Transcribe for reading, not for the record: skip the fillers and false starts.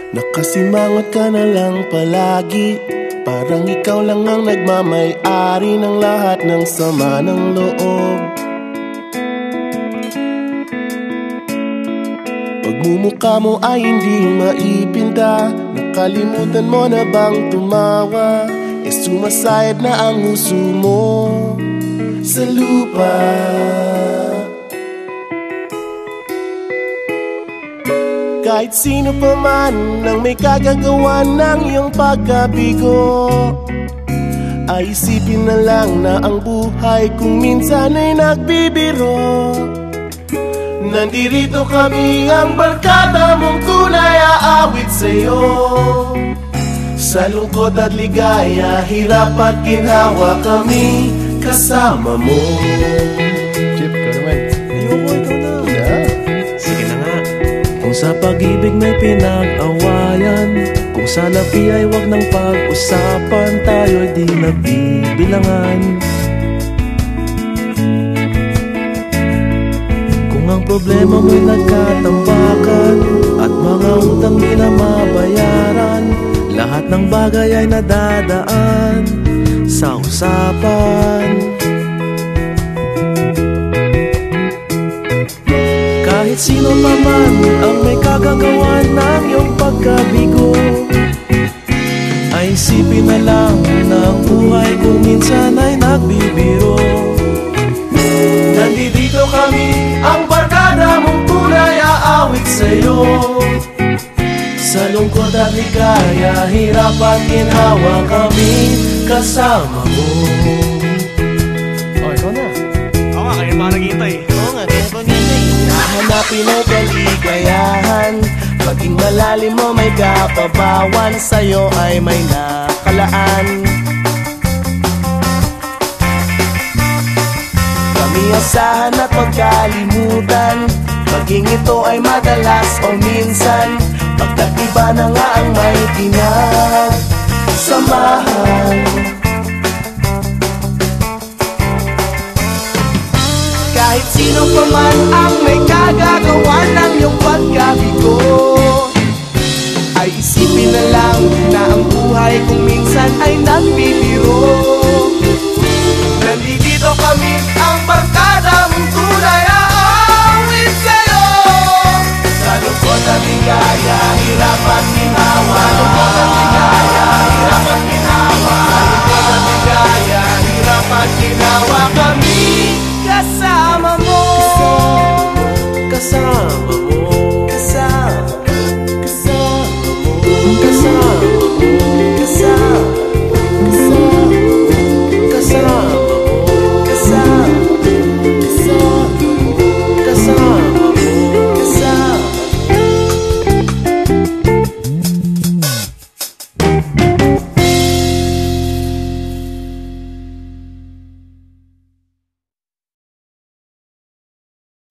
Nakasimangot ka na lang palagi, parang ikaw lang ang nagmamay-ari ng lahat ng sama ng loob. Pagmumukha mo ay hindi maipinta, nakalimutan mo na bang tumawa? Sumasayad na ang uso mo sa lupa. Kahit sino pa man ang may kagagawa ng iyong pagkabigo, ay isipin na lang na ang buhay kung minsan ay nagbibiro. Nandirito kami, ang barkada mong tunay aawit sa'yo. Sa lungkot at ligaya, hirap at ginhawa, kami kasama mo. Chip, ikaw naman. Ayoko, ikaw na. Yeah. Sige na nga. Kung sa pag-ibig may pinag-awayan, kung sa labi ay wag nang pag-usapan, tayo'y di nagbibilangan. Kung ang problema mo'y nagkatambakan at mga utang di na mabayaran, lahat ng bagay ay nadadaan sa usapan. Kahit sino pa man ang may kagagawa ng iyong pagkabigo, ay isipin na lang na ang buhay kung minsan ay nagbibiro. Nandito kami, ang barkada mong tunay aawit sa'yo. Sa lungkot at ligaya, hirap at ginhawa, kami kasama mo. Oh, ikaw na. Oo nga, kaya pa naghihintay. Oo nga, kaya pa naghihintay. Nahanapin ay kaligayahan, maging malalim mo may kapabawan, sa'yo ay may nakalaan. Kami asahan at magkalimutan, maging ito ay madalas o minsan, pagkat iba na nga ang may pinagsamahan. Kahit sino pa man ang may kagagawa ng iyong pagkabigo, ay isipin na lang na ang buhay kung minsan ay nagbibiro.